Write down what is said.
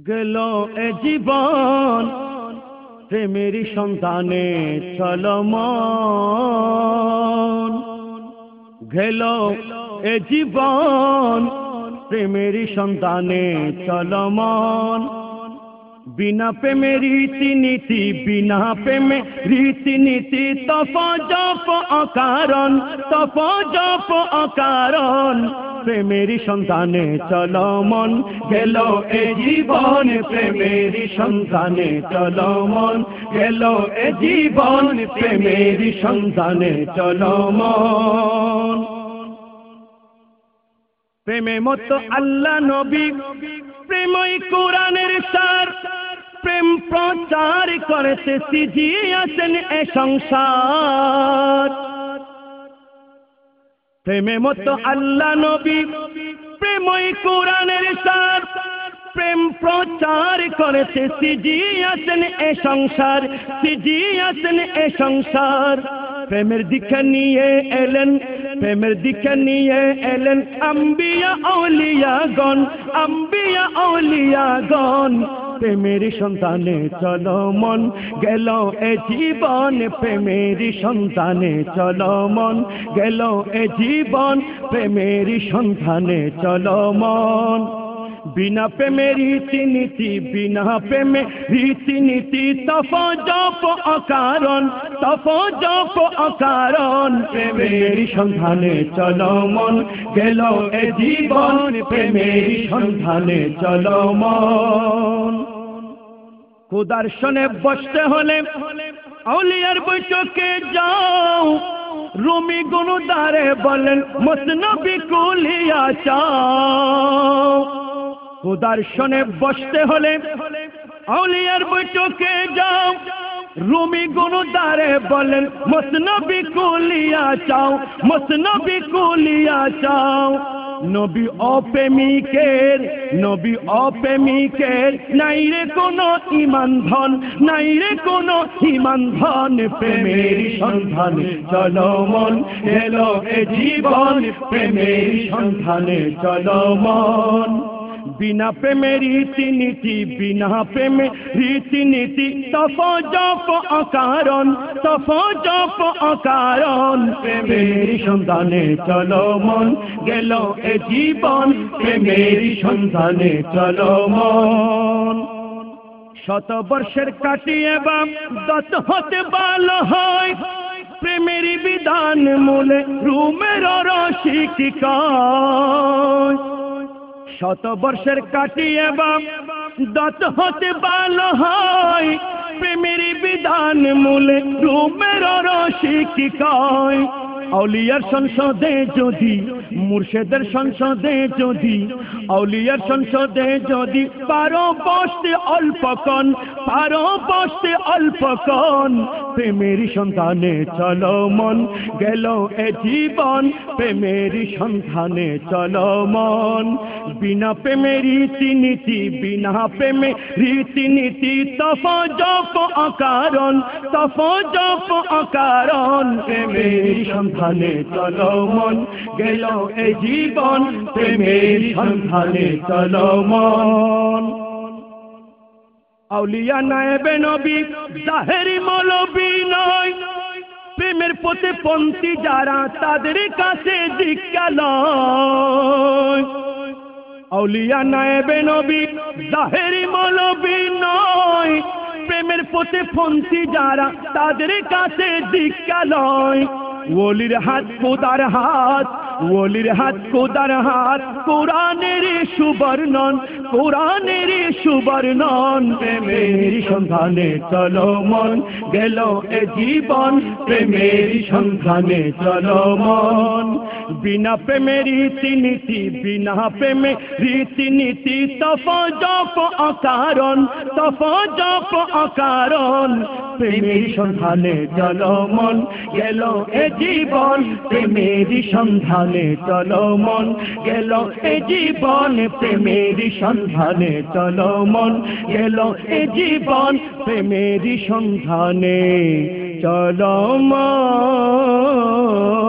গেল এ জীবন প্রেমেরই সন্ধানে চলমন, গেল এ জীবন প্রেমেরই সন্ধানে চলমন। বিনা প্রেমে রীতিনীতি, বিনা প্রেমে রীতিনীতি, তপ জপ অকারণ, তপ জপ অকারণ। প্রেমেরই সন্ধানে চলমন, গেল এ জীবন প্রেমেরই সন্ধানে চলমন, গেল এ জীবন প্রেমেরই সন্ধানে চলমন। প্রেমে মতো আল্লাহ নবী, প্রেমই কোরআনের সার, প্রেম প্রচার করেছে সিজিয়েছেন এ সংসার। প্রেমে মতো আল্লাহ নবী, প্রেমই কোরআনের সার, প্রেম প্রচার করেছে সিজিয়েছেন এ সংসার, সিজিয়েছেন এ সংসার। প্রেমের দিকে নিয়ে এলেন, প্রেমের দিকে নিয়ে এলেন আম্বিয়া আউলিয়াগণ, আম্বিয়া আউলিয়াগণ। প্রেমেরই সন্ধানে চলমন, গেল এ জীবন প্রেমেরই সন্ধানে চলমন, গেল এ জীবন প্রেমেরই সন্ধানে চলমন। বিনা প্রেমে রীতিনীতি, বিনা প্রেমে রীতিনীতি, তপ জপ অকারণ, তপ জপ অকারণ। প্রেমেরই সন্ধানে চলমন, গেল এ জীবন প্রেমেরই সন্ধানে চলমন। খোদার সনে বসতে হলে আউলিয়ার বৈঠকে যাও, রুমি গুণদারে বলেন মসনবী কুলিয়া চাও। খোদার সনে বসতে হলে আউলিয়ার বৈঠকে যাও, রুমি গুণদারে বলেন মসনবী কুলিয়া চাও, মসনবী কুলিয়া চাও। নবী অপ্রেমিকের, নবী অপ্রেমিকের নাই রে কোনো ইমান ধন, নাই রে কোনো ইমান ধন। প্রেমেরই সন্ধানে চলমন, এলো এ জীবন প্রেমেরই সন্ধানে চলমন। বিনা প্রেমে রীতিনীতি, বিনা প্রেমে রীতিনীতি, তপ জপ অকারণ, তপ জপ অকারণ। প্রেমেরই সন্ধানে চলমন, গেল এ জীবন প্রেমেরই সন্ধানে চলমন। শতবর্ষের কাটিয়ে বা দত হতে ভালো হয়, প্রেমেরই বিধান মূলে রুমের রসিকিকায়। শতবর্ষের কাটিয়ে বা দত হতে ভালো হয়, প্রেমেরই বিধান মূলে রুমের রসিকিকায়। আউলিয়ার সংসদে যদি, মুর্শেদের সংসদে যদি, আউলিয়ার সংসদে যদি পারো বসতে অল্পক্ষণ, পারো বসতে অল্পক্ষণ। প্রেমেরই সন্ধানে চলমন, গেল এ জীবন প্রেমেরই সন্ধানে চলমন। বিনা প্রেমে রীতিনীতি, বিনা প্রেমে রীতিনীতি, তপ জপ অকারণ, তপ জপ অকারণ। প্রেমেরই সন্ধানে চলমন, গেল এ জীবন প্রেমেরই সন্ধানে চলমন। আউলিয়া নায়েবে নবী জাহেরি মৌলবী নয়, প্রেমের পথে পন্থী যারা তাদের কাছে দীক্ষা লয়। আউলিয়া নায়েবে নবী জাহেরি মৌলবী নয়, প্রেমের পথে পন্থী যারা তাদের কাছে দীক্ষা লয়। ওলির হাত খোদার হাত, ওলির হাত খোদার হাত, কোরআনের সুবর্ণন, কোরআনের সুবর্ণন। প্রেমেরই সন্ধানে চলমন, গেল এ জীবন প্রেমেরই সন্ধানে চলমন। বিনা প্রেমে রীতিনীতি, বিনা প্রেমে রীতিনীতি, তপ জপ অকারণ, তপ জপ অকারণ। প্রেমেরই সন্ধানে চলমন, গেল এ জীবন প্রেমেরই সন্ধানে চলমন, গেল এ জীবন প্রেমেরই সন্ধানে চলমন, গেল এ জীবন প্রেমেরই সন্ধানে চলমন।